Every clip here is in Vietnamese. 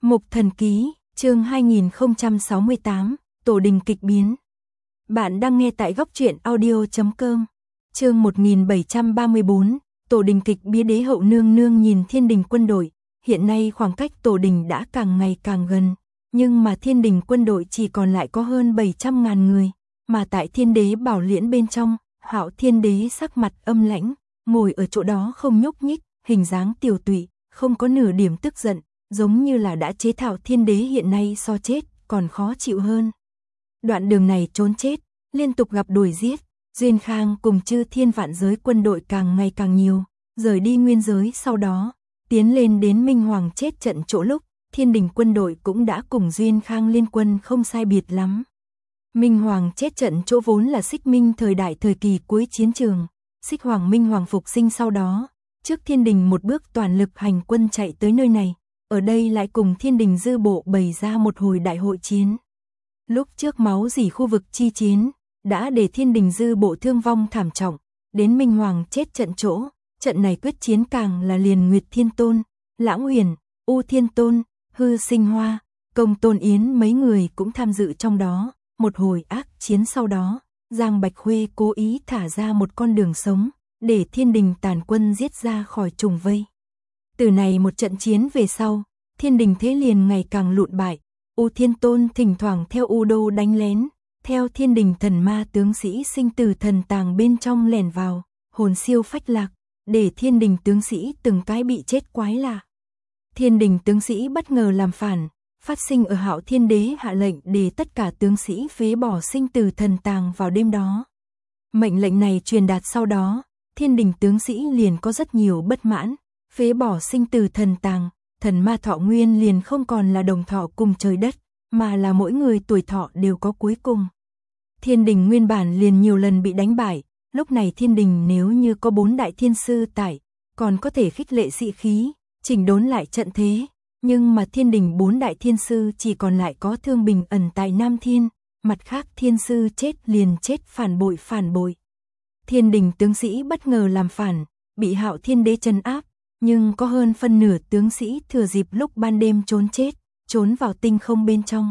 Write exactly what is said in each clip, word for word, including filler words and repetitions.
Mục Thần Ký, chương hai nghìn không trăm sáu mươi tám, Tổ đình kịch biến. Bạn đang nghe tại góc truyện audio chấm com. Chương một nghìn bảy trăm ba mươi bốn, Tổ đình kịch biến. Đế hậu nương nương nhìn thiên đình quân đội, hiện nay khoảng cách tổ đình đã càng ngày càng gần, nhưng mà thiên đình quân đội chỉ còn lại có hơn bảy trăm ngàn người, mà tại thiên đế bảo liễn bên trong, Hạo Thiên Đế sắc mặt âm lãnh, ngồi ở chỗ đó không nhúc nhích, hình dáng tiều tụy, không có nửa điểm tức giận, giống như là đã chế thảo thiên đế hiện nay so chết, còn khó chịu hơn. Đoạn đường này trốn chết, liên tục gặp đuổi giết, Duyên Khang cùng chư thiên vạn giới quân đội càng ngày càng nhiều, rời đi nguyên giới sau đó, tiến lên đến Minh Hoàng chết trận chỗ lúc, thiên đình quân đội cũng đã cùng Duyên Khang liên quân không sai biệt lắm. Minh Hoàng chết trận chỗ vốn là Xích Minh thời đại thời kỳ cuối chiến trường, Xích Hoàng Minh Hoàng phục sinh sau đó, trước thiên đình một bước toàn lực hành quân chạy tới nơi này, ở đây lại cùng thiên đình dư bộ bày ra một hồi đại hội chiến. Lúc trước máu dỉ khu vực chi chiến, đã để thiên đình dư bộ thương vong thảm trọng, đến Minh Hoàng chết trận chỗ, trận này quyết chiến càng là liền Nguyệt Thiên Tôn, Lãng Huyền, U Thiên Tôn, Hư Sinh Hoa, Công Tôn Yến mấy người cũng tham dự trong đó, một hồi ác chiến sau đó, Giang Bạch Khuê cố ý thả ra một con đường sống, để thiên đình tàn quân giết ra khỏi trùng vây. Từ này một trận chiến về sau, thiên đình thế liền ngày càng lụn bại, U Thiên Tôn thỉnh thoảng theo U Đô đánh lén, theo thiên đình thần ma tướng sĩ sinh từ thần tàng bên trong lẻn vào, hồn siêu phách lạc, để thiên đình tướng sĩ từng cái bị chết quái lạ. Thiên đình tướng sĩ bất ngờ làm phản, phát sinh ở Hạo Thiên Đế hạ lệnh để tất cả tướng sĩ phế bỏ sinh từ thần tàng vào đêm đó. Mệnh lệnh này truyền đạt sau đó, thiên đình tướng sĩ liền có rất nhiều bất mãn, phế bỏ sinh từ thần tàng, thần ma thọ nguyên liền không còn là đồng thọ cùng trời đất, mà là mỗi người tuổi thọ đều có cuối cùng. Thiên đình nguyên bản liền nhiều lần bị đánh bại, lúc này thiên đình nếu như có bốn đại thiên sư tại, còn có thể khích lệ sĩ khí, chỉnh đốn lại trận thế, nhưng mà thiên đình bốn đại thiên sư chỉ còn lại có Thương Bình ẩn tại Nam Thiên, mặt khác thiên sư chết liền chết phản bội phản bội. Thiên đình tướng sĩ bất ngờ làm phản, bị Hạo Thiên Đế trấn áp, nhưng có hơn phân nửa tướng sĩ thừa dịp lúc ban đêm trốn chết, trốn vào tinh không bên trong.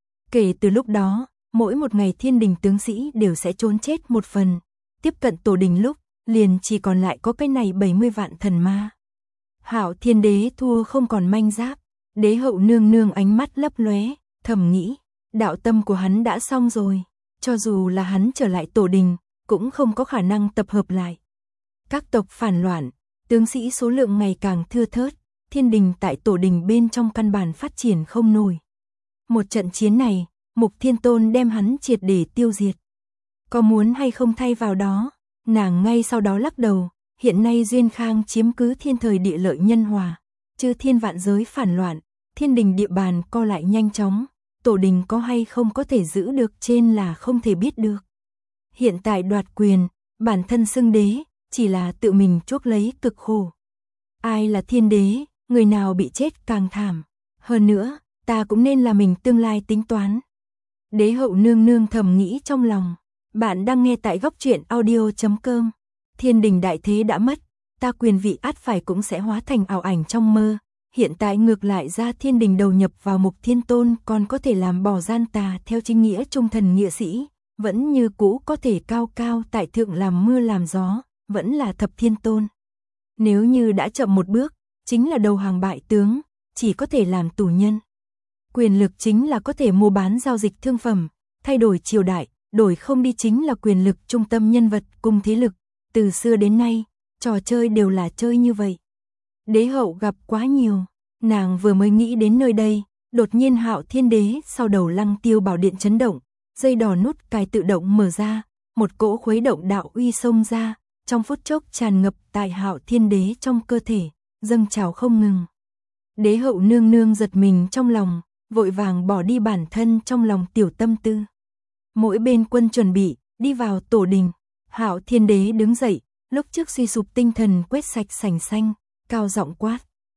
Kể từ lúc đó, mỗi một ngày thiên đình tướng sĩ đều sẽ trốn chết một phần, tiếp cận tổ đình lúc, liền chỉ còn lại có cái này bảy mươi vạn thần ma. Hạo Thiên Đế thua không còn manh giáp, đế hậu nương nương ánh mắt lấp lóe, thầm nghĩ, đạo tâm của hắn đã xong rồi, cho dù là hắn trở lại tổ đình, cũng không có khả năng tập hợp lại. Các tộc phản loạn, tướng sĩ số lượng ngày càng thưa thớt, thiên đình tại tổ đình bên trong căn bản phát triển không nổi. Một trận chiến này, Mục Thiên Tôn đem hắn triệt để tiêu diệt. Có muốn hay không thay vào đó, nàng ngay sau đó lắc đầu, hiện nay Duyên Khang chiếm cứ thiên thời địa lợi nhân hòa, chư thiên vạn giới phản loạn, thiên đình địa bàn co lại nhanh chóng, tổ đình có hay không có thể giữ được trên là không thể biết được. Hiện tại đoạt quyền, bản thân xưng đế, chỉ là tự mình chuốc lấy cực khổ. Ai là thiên đế, người nào bị chết càng thảm. Hơn nữa, ta cũng nên là mình tương lai tính toán. Đế hậu nương nương thầm nghĩ trong lòng. Bạn đang nghe tại góc truyện audio chấm com. Thiên đình đại thế đã mất, ta quyền vị ắt phải cũng sẽ hóa thành ảo ảnh trong mơ. Hiện tại ngược lại ra thiên đình đầu nhập vào Mục Thiên Tôn còn có thể làm bỏ gian tà theo chính nghĩa trung thần nghĩa sĩ, vẫn như cũ có thể cao cao tại thượng làm mưa làm gió, vẫn là Thập Thiên Tôn. Nếu như đã chậm một bước, chính là đầu hàng bại tướng, chỉ có thể làm tù nhân. Quyền lực chính là có thể mua bán giao dịch thương phẩm, thay đổi triều đại, đổi không đi chính là quyền lực trung tâm nhân vật cùng thế lực. Từ xưa đến nay, trò chơi đều là chơi như vậy. Đế hậu gặp quá nhiều, nàng vừa mới nghĩ đến nơi đây, đột nhiên Hạo Thiên Đế sau đầu Lăng Tiêu bảo điện chấn động, dây đỏ nút cài tự động mở ra, một cỗ khuấy động đạo uy xông ra, trong phút chốc tràn ngập tại Hạo Thiên Đế trong cơ thể, dâng trào không ngừng. Đế hậu nương nương giật mình trong lòng, vội vàng bỏ đi bản thân trong lòng tiểu tâm tư. Mỗi bên quân chuẩn bị, đi vào tổ đình, Hạo Thiên Đế đứng dậy, lúc trước suy sụp tinh thần quét sạch sành xanh, cao giọng quát.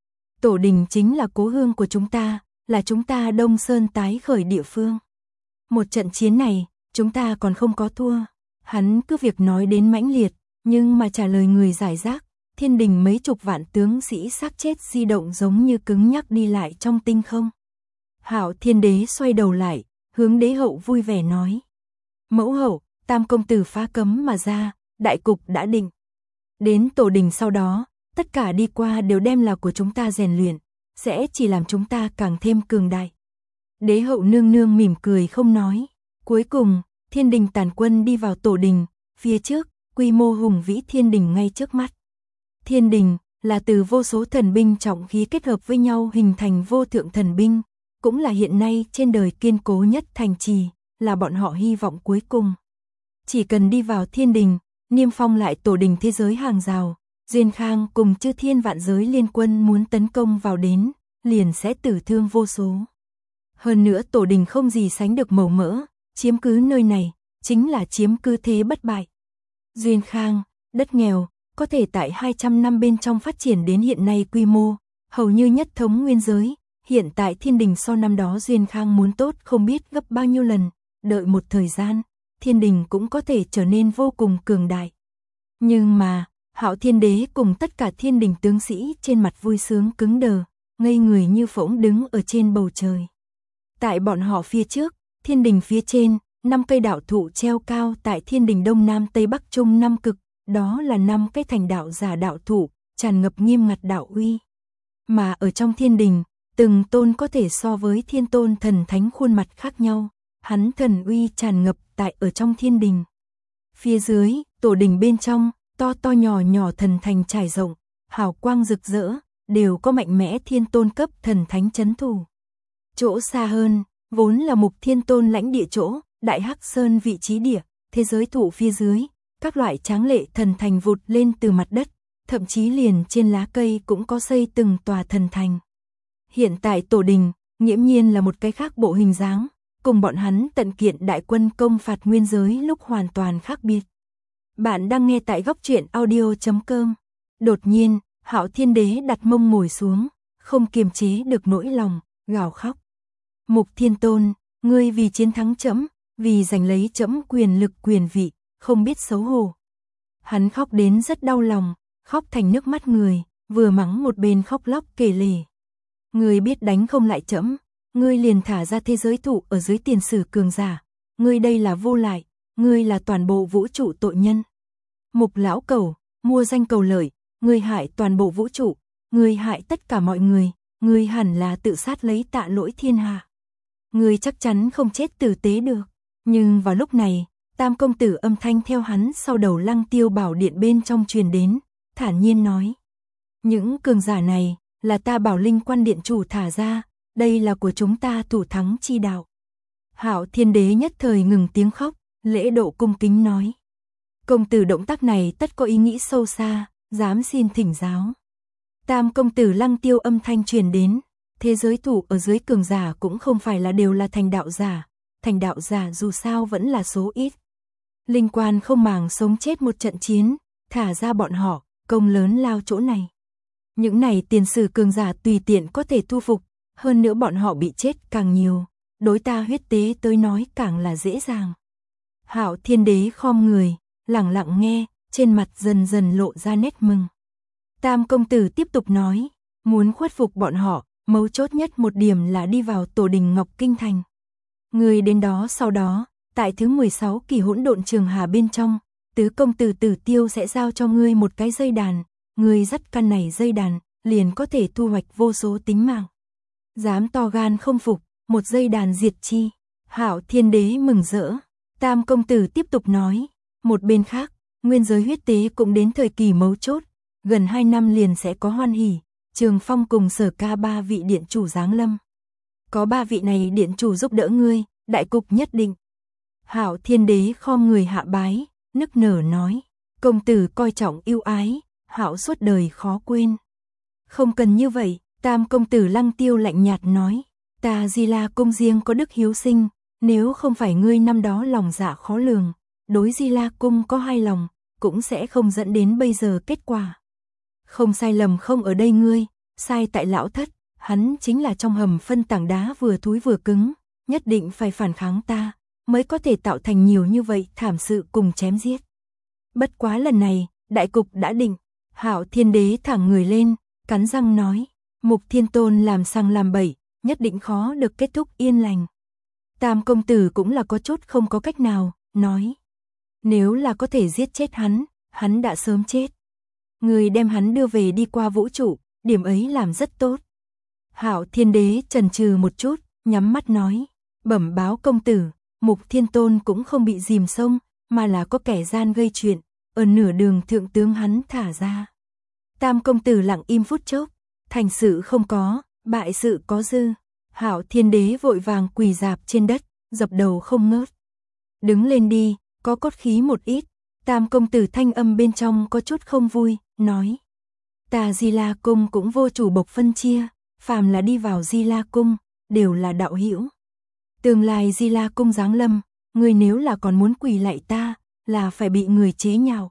Tổ đình chính là cố hương của chúng ta, là chúng ta Đông Sơn tái khởi địa phương. Một trận chiến này, chúng ta còn không có thua. Hắn cứ việc nói đến mãnh liệt, nhưng mà trả lời người giải rác, thiên đình mấy chục vạn tướng sĩ xác chết di động giống như cứng nhắc đi lại trong tinh không. Hạo Thiên Đế xoay đầu lại, hướng đế hậu vui vẻ nói. Mẫu hậu, Tam công tử phá cấm mà ra, đại cục đã định. Đến tổ đình sau đó, tất cả đi qua đều đem là của chúng ta rèn luyện, sẽ chỉ làm chúng ta càng thêm cường đại. Đế hậu nương nương mỉm cười không nói. Cuối cùng, thiên đình tàn quân đi vào tổ đình, phía trước, quy mô hùng vĩ thiên đình ngay trước mắt. Thiên đình là từ vô số thần binh trọng khí kết hợp với nhau hình thành vô thượng thần binh, cũng là hiện nay trên đời kiên cố nhất thành trì, là bọn họ hy vọng cuối cùng. Chỉ cần đi vào thiên đình, niêm phong lại tổ đình thế giới hàng rào, Duyên Khang cùng chư thiên vạn giới liên quân muốn tấn công vào đến, liền sẽ tử thương vô số. Hơn nữa tổ đình không gì sánh được màu mỡ, chiếm cứ nơi này, chính là chiếm cứ thế bất bại. Duyên Khang, đất nghèo, có thể tại hai trăm năm bên trong phát triển đến hiện nay quy mô, hầu như nhất thống nguyên giới, hiện tại thiên đình so năm đó Duyên Khang muốn tốt không biết gấp bao nhiêu lần, đợi một thời gian, thiên đình cũng có thể trở nên vô cùng cường đại. Nhưng mà, Hạo Thiên Đế cùng tất cả thiên đình tướng sĩ trên mặt vui sướng cứng đờ, ngây người như phỗng đứng ở trên bầu trời. Tại bọn họ phía trước, thiên đình phía trên, năm cây đạo thụ treo cao tại thiên đình đông nam tây bắc trung năm cực, đó là năm cái thành đạo giả đạo thụ, tràn ngập nghiêm ngặt đạo uy. Mà ở trong thiên đình, từng tôn có thể so với thiên tôn thần thánh khuôn mặt khác nhau, hắn thần uy tràn ngập tại ở trong thiên đình. Phía dưới, tổ đình bên trong, to to nhỏ nhỏ thần thành trải rộng, hào quang rực rỡ, đều có mạnh mẽ thiên tôn cấp thần thánh chấn thủ. Chỗ xa hơn, vốn là mục thiên tôn lãnh địa chỗ, Đại Hắc Sơn vị trí địa, thế giới thụ phía dưới, các loại tráng lệ thần thành vụt lên từ mặt đất, thậm chí liền trên lá cây cũng có xây từng tòa thần thành. Hiện tại tổ đình, nghiễm nhiên là một cái khác bộ hình dáng, cùng bọn hắn tận kiện đại quân công phạt nguyên giới lúc hoàn toàn khác biệt. Bạn đang nghe tại góc truyện audio chấm com. Đột nhiên, Hạo Thiên Đế đặt mông ngồi xuống, không kiềm chế được nỗi lòng, gào khóc. Mục Thiên Tôn, ngươi vì chiến thắng trẫm, vì giành lấy trẫm quyền lực quyền vị, không biết xấu hổ. Hắn khóc đến rất đau lòng, khóc thành nước mắt người, vừa mắng một bên khóc lóc kể lể. Ngươi biết đánh không lại trẫm, ngươi liền thả ra thế giới thụ ở dưới tiền sử cường giả, ngươi đây là vô lại, ngươi là toàn bộ vũ trụ tội nhân. Mục lão cẩu, mua danh cầu lợi, ngươi hại toàn bộ vũ trụ, ngươi hại tất cả mọi người, ngươi hẳn là tự sát lấy tạ lỗi thiên hạ. Ngươi chắc chắn không chết tử tế được. Nhưng vào lúc này, Tam công tử âm thanh theo hắn sau đầu Lăng Tiêu Bảo Điện bên trong truyền đến, thản nhiên nói: những cường giả này là ta Bảo Linh Quan điện chủ thả ra, đây là của chúng ta thủ thắng chi đạo. Hạo Thiên Đế nhất thời ngừng tiếng khóc, lễ độ cung kính nói: công tử động tác này tất có ý nghĩ sâu xa, dám xin thỉnh giáo. Tam công tử Lăng Tiêu âm thanh truyền đến, thế giới thủ ở dưới cường giả cũng không phải là đều là thành đạo giả, thành đạo giả dù sao vẫn là số ít. Linh Quan không màng sống chết một trận chiến, thả ra bọn họ, công lớn lao chỗ này. Những này tiền sử cường giả tùy tiện có thể thu phục, hơn nữa bọn họ bị chết càng nhiều, đối ta huyết tế tới nói càng là dễ dàng. Hạo Thiên Đế khom người, lặng lặng nghe, trên mặt dần dần lộ ra nét mừng. Tam công tử tiếp tục nói, muốn khuất phục bọn họ, mấu chốt nhất một điểm là đi vào tổ đình Ngọc Kinh Thành. Người đến đó sau đó, tại thứ mười sáu kỳ hỗn độn trường hà bên trong, tứ công tử Tử Tiêu sẽ giao cho ngươi một cái dây đàn, ngươi dắt căn này dây đàn, liền có thể thu hoạch vô số tính mạng. Dám to gan không phục, một dây đàn diệt chi. Hạo Thiên Đế mừng rỡ. Tam công tử tiếp tục nói, một bên khác, nguyên giới huyết tế cũng đến thời kỳ mấu chốt, gần hai năm liền sẽ có hoan hỉ, Trường Phong cùng Sở Ca ba vị điện chủ giáng lâm. Có ba vị này điện chủ giúp đỡ ngươi, đại cục nhất định. Hạo Thiên Đế khom người hạ bái, nức nở nói, công tử coi trọng yêu ái, Hạo suốt đời khó quên. Không cần như vậy, Tam công tử Lăng Tiêu lạnh nhạt nói, ta Di La cung riêng có đức hiếu sinh, nếu không phải ngươi năm đó lòng dạ khó lường, đối Di La cung có hai lòng, cũng sẽ không dẫn đến bây giờ kết quả. Không sai lầm không ở đây ngươi, sai tại lão thất, hắn chính là trong hầm phân tảng đá vừa thúi vừa cứng, nhất định phải phản kháng ta, mới có thể tạo thành nhiều như vậy thảm sự cùng chém giết. Bất quá lần này, đại cục đã định. Hạo Thiên Đế thẳng người lên, cắn răng nói, Mục Thiên Tôn làm sang làm bậy, nhất định khó được kết thúc yên lành. Tam công tử cũng là có chút không có cách nào, nói. Nếu là có thể giết chết hắn, hắn đã sớm chết. Người đem hắn đưa về đi qua vũ trụ, điểm ấy làm rất tốt. Hạo Thiên Đế chần chừ một chút, nhắm mắt nói. Bẩm báo công tử, Mục Thiên Tôn cũng không bị dìm sông, mà là có kẻ gian gây chuyện, ở nửa đường thượng tướng hắn thả ra. Tam công tử lặng im phút chốc, thành sự không có, bại sự có dư. Hạo Thiên Đế vội vàng quỳ rạp trên đất, dập đầu không ngớt. Đứng lên đi, có cốt khí một ít. Tam công tử thanh âm bên trong có chút không vui, nói. Ta Di La Cung cũng vô chủ bộc phân chia, phàm là đi vào Di La Cung, đều là đạo hữu. Tương lai Di La Cung giáng lâm, người nếu là còn muốn quỳ lạy ta, là phải bị người chế nhạo.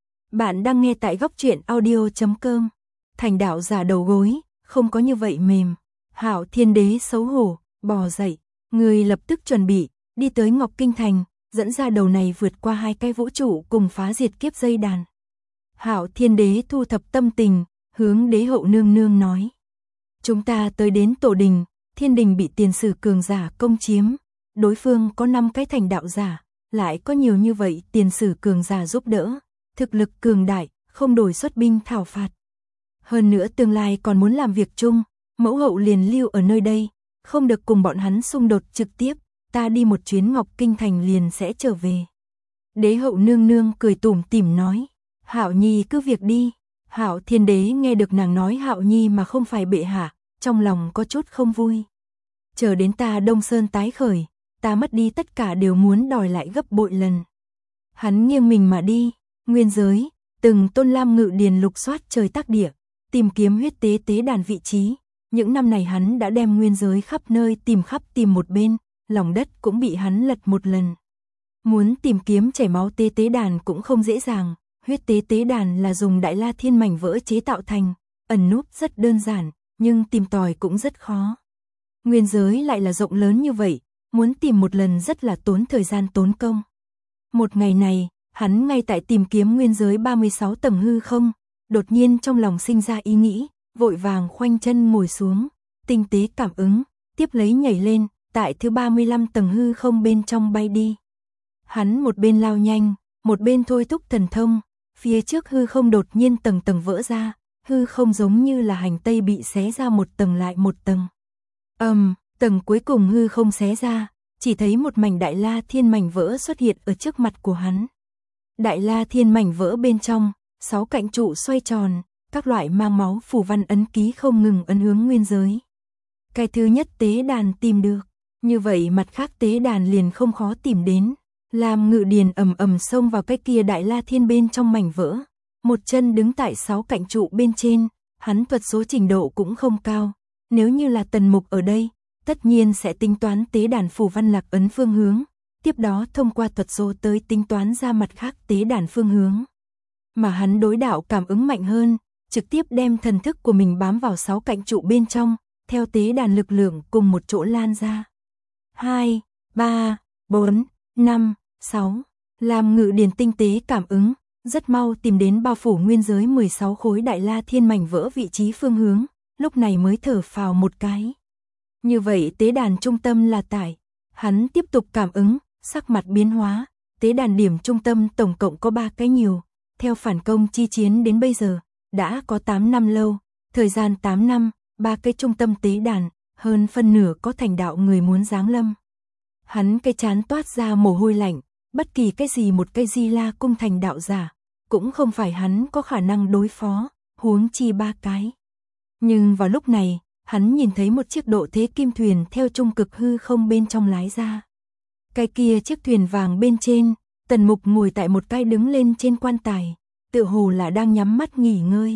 Bạn đang nghe tại góc truyện audio chấm com. Thành đạo giả đầu gối, không có như vậy mềm. Hạo Thiên Đế xấu hổ, bò dậy, người lập tức chuẩn bị, đi tới Ngọc Kinh Thành, dẫn ra đầu này vượt qua hai cái vũ trụ cùng phá diệt kiếp dây đàn. Hạo Thiên Đế thu thập tâm tình, hướng đế hậu nương nương nói. Chúng ta tới đến tổ đình, thiên đình bị tiền sử cường giả công chiếm, đối phương có năm cái thành đạo giả, lại có nhiều như vậy tiền sử cường giả giúp đỡ, thực lực cường đại, không đổi xuất binh thảo phạt. Hơn nữa tương lai còn muốn làm việc chung, mẫu hậu liền lưu ở nơi đây, không được cùng bọn hắn xung đột trực tiếp, ta đi một chuyến Ngọc Kinh Thành liền sẽ trở về. Đế hậu nương nương cười tủm tỉm nói, Hạo Nhi cứ việc đi. Hạo Thiên Đế nghe được nàng nói Hạo Nhi mà không phải bệ hạ, trong lòng có chút không vui. Chờ đến ta Đông Sơn tái khởi, ta mất đi tất cả đều muốn đòi lại gấp bội lần. Hắn nghiêng mình mà đi, nguyên giới, từng tôn lam ngự điền lục soát trời tác địa, tìm kiếm huyết tế tế đàn vị trí. Những năm này hắn đã đem nguyên giới khắp nơi tìm khắp tìm một bên, lòng đất cũng bị hắn lật một lần. Muốn tìm kiếm chảy máu tế tế đàn cũng không dễ dàng, huyết tế tế đàn là dùng đại la thiên mảnh vỡ chế tạo thành, ẩn núp rất đơn giản, nhưng tìm tòi cũng rất khó. Nguyên giới lại là rộng lớn như vậy, muốn tìm một lần rất là tốn thời gian tốn công. Một ngày này, hắn ngay tại tìm kiếm nguyên giới ba mươi sáu tầng hư không, đột nhiên trong lòng sinh ra ý nghĩ, vội vàng khoanh chân ngồi xuống, tinh tế cảm ứng, tiếp lấy nhảy lên, tại thứ ba mươi lăm tầng hư không bên trong bay đi. Hắn một bên lao nhanh, một bên thôi thúc thần thông, phía trước hư không đột nhiên tầng tầng vỡ ra, hư không giống như là hành tây bị xé ra một tầng lại một tầng. Ầm, um, tầng cuối cùng hư không xé ra, chỉ thấy một mảnh đại la thiên mảnh vỡ xuất hiện ở trước mặt của hắn. Đại la thiên mảnh vỡ bên trong, sáu cạnh trụ xoay tròn, các loại mang máu phù văn ấn ký không ngừng ấn hướng nguyên giới. Cái thứ nhất tế đàn tìm được, như vậy mặt khác tế đàn liền không khó tìm đến. Lam Ngự Điền ầm ầm xông vào cái kia đại la thiên bên trong mảnh vỡ, một chân đứng tại sáu cạnh trụ bên trên, hắn thuật số trình độ cũng không cao, nếu như là Tần Mục ở đây, tất nhiên sẽ tính toán tế đàn phù văn lạc ấn phương hướng, tiếp đó thông qua thuật số tới tính toán ra mặt khác tế đàn phương hướng. Mà hắn đối đạo cảm ứng mạnh hơn, trực tiếp đem thần thức của mình bám vào sáu cạnh trụ bên trong, theo tế đàn lực lượng cùng một chỗ lan ra. hai, ba, bốn, năm, sáu. Lam Ngự Điền tinh tế cảm ứng, rất mau tìm đến bao phủ nguyên giới mười sáu khối đại la thiên mảnh vỡ vị trí phương hướng, lúc này mới thở phào một cái. Như vậy tế đàn trung tâm là tại, hắn tiếp tục cảm ứng, sắc mặt biến hóa, tế đàn điểm trung tâm tổng cộng có ba cái nhiều, theo phản công chi chiến đến bây giờ, đã có tám năm lâu, thời gian tám năm, ba cái trung tâm tế đàn, hơn phân nửa có thành đạo người muốn giáng lâm. Hắn cái chán toát ra mồ hôi lạnh, bất kỳ cái gì một cái Di La Cung thành đạo giả, cũng không phải hắn có khả năng đối phó, huống chi ba cái. Nhưng vào lúc này, hắn nhìn thấy một chiếc độ thế kim thuyền theo trung cực hư không bên trong lái ra. Cái kia chiếc thuyền vàng bên trên, Tần Mục ngồi tại một cái đứng lên trên quan tài, tựa hồ là đang nhắm mắt nghỉ ngơi.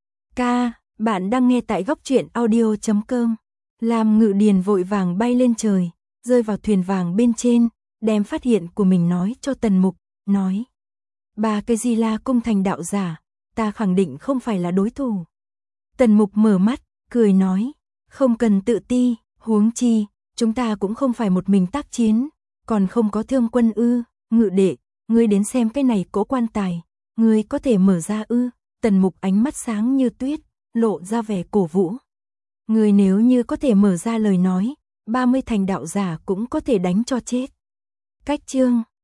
Ca, bạn đang nghe tại góc truyện audio chấm com. Lam Ngự Điền vội vàng bay lên trời, rơi vào thuyền vàng bên trên, đem phát hiện của mình nói cho Tần Mục, nói. Ba cái Di La Cung thành đạo giả, ta khẳng định không phải là đối thủ. Tần Mục mở mắt, cười nói, không cần tự ti, huống chi, chúng ta cũng không phải một mình tác chiến, còn không có Thương Quân ư, Ngự đệ, ngươi đến xem cái này cỗ quan tài, ngươi có thể mở ra ư? Tần Mục ánh mắt sáng như tuyết, lộ ra vẻ cổ vũ. Người nếu như có thể mở ra lời nói, ba mươi thành đạo giả cũng có thể đánh cho chết. Cách chương